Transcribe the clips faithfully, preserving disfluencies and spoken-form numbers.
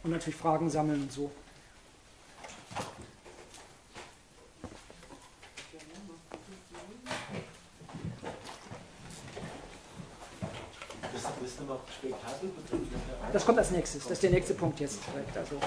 und natürlich Fragen sammeln und so. Das kommt als nächstes, das ist der nächste Punkt jetzt direkt. Also.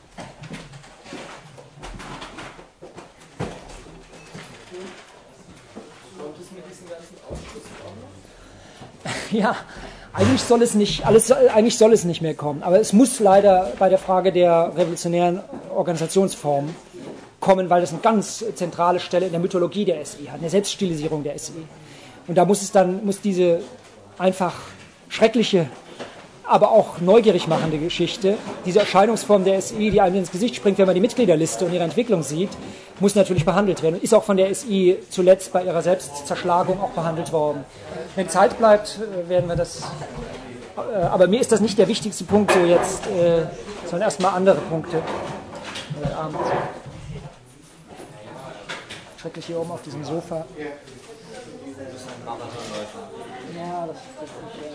Ja, eigentlich soll es nicht, alles, eigentlich soll es nicht mehr kommen, aber es muss leider bei der Frage der revolutionären Organisationsform kommen, weil das eine ganz zentrale Stelle in der Mythologie der S I hat, in der Selbststilisierung der S I. Und da muss es dann, muss diese einfach schreckliche, aber auch neugierig machende Geschichte, diese Erscheinungsform der S I, die einem ins Gesicht springt, wenn man die Mitgliederliste und ihre Entwicklung sieht, muss natürlich behandelt werden und ist auch von der S I zuletzt bei ihrer Selbstzerschlagung auch behandelt worden. Wenn Zeit bleibt, werden wir das, aber mir ist das nicht der wichtigste Punkt so jetzt, sondern erstmal andere Punkte heute Abend. Schrecklich hier oben auf diesem Sofa. Ja, das ist richtig.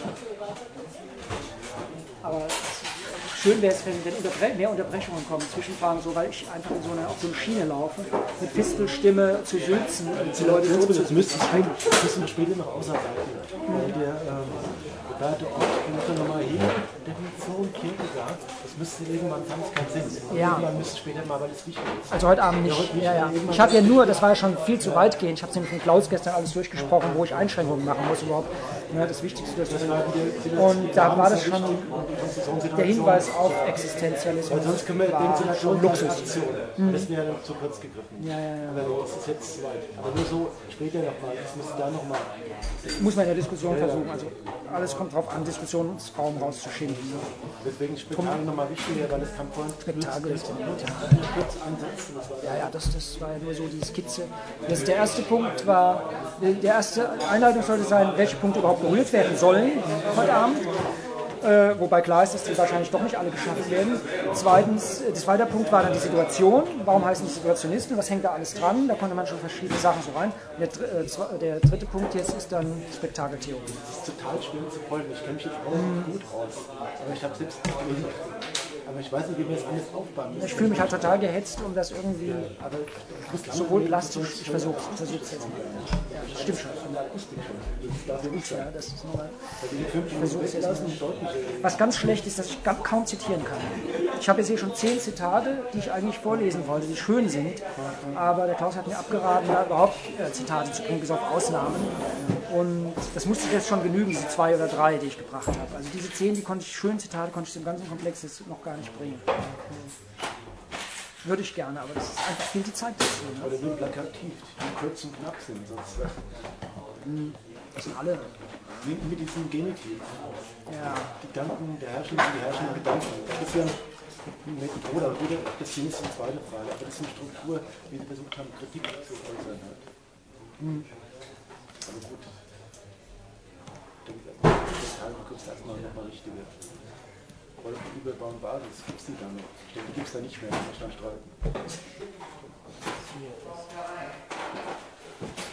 Aber schön wäre es, wenn, wenn Unterbre mehr Unterbrechungen kommen, Zwischenfragen, so, weil ich einfach in so eine, auf so eine Schiene laufe, mit Fistelstimme zu sülzen und die Leute so zu. Das müsste ich eigentlich müssen wir später noch ausarbeiten. Weil der Beate Ort, die müssen nochmal hin, Definition Kierkegaard, das müsste irgendwann, fand keinen Sinn. Ja. Irgendwann müsste später mal, weil es wichtig ist. Also heute Abend nicht. Ja, ja. Ich habe ja nur, das war ja schon viel zu weit gehend, ich habe es nämlich mit Klaus gestern alles durchgesprochen, wo ich Einschränkungen machen muss überhaupt. Ja, das Wichtigste durchzuführen. Und da war das schon der Hinweis auf Existenzialismus. Weil sonst können wir in dem Sinne schon Luxus. Mhm. Das wäre zu kurz gegriffen. Ja, ja, ja. Aber das ist jetzt zu weit. Aber nur so später nochmal, das müsste da nochmal. Muss man in der Diskussion versuchen. Also alles kommt darauf an, Diskussionsraum rauszuschinden. Ne? Deswegen ist Spektakel nochmal wichtiger, weil es kann vorhin Spektakel ist kurz ansetzen. Ja, ja, das, das war ja nur so die Skizze. Das, der erste Punkt war, der erste Einleitung sollte sein, welche Punkte überhaupt berührt werden sollen heute Abend. Äh, wobei klar ist, dass die wahrscheinlich doch nicht alle geschafft werden. Zweitens, der zweite Punkt war dann die Situation. Warum heißen die Situationisten? Was hängt da alles dran? Da konnte man schon verschiedene Sachen so rein. Und der, äh, der dritte Punkt jetzt ist dann Spektakeltheorie. Das ist total schwer zu folgen. Ich kenne mich jetzt auch mm. gut aus. Aber ich habe selbst aber ich weiß nicht, wie wir das alles aufbauen müssen. Ich fühle mich halt total gehetzt, um das irgendwie, aber sowohl plastisch, ich versuche es jetzt mal. Ja, das stimmt schon. Ja, das ist nochmal. Ich versuche es jetzt nicht. Was ganz schlecht ist, dass ich kaum zitieren kann. Ich habe jetzt hier schon zehn Zitate, die ich eigentlich vorlesen wollte, die schön sind, aber der Klaus hat mir abgeraten, da überhaupt äh, Zitate zu bringen, bis auf Ausnahmen. Und das musste jetzt schon genügen, diese zwei oder drei, die ich gebracht habe. Also diese zehn, die konnte ich, schönen Zitate, konnte ich im ganzen Komplex jetzt noch gar nicht bringen. Würde ich gerne, aber das ist einfach viel die Zeit dazu. Ne? Oder nur plakativ, die kurz und knapp sind. Sonst, das sind alle. Mit diesem Genitiv. Ja. Die Gedanken der Herrschenden sind die herrschenden Gedanken. Das ist ja eine Methode, aber wieder, das hier ist die zweite Frage. Aber das ist eine Struktur, wie wir versucht haben, Kritik zu äußern. Hm. Aber gut. Das ist erstmal nochmal richtige Rolle von Überbau und Basis. Gibt es die da noch? Ich denke, die gibt es da nicht mehr, wenn wir dann streiten.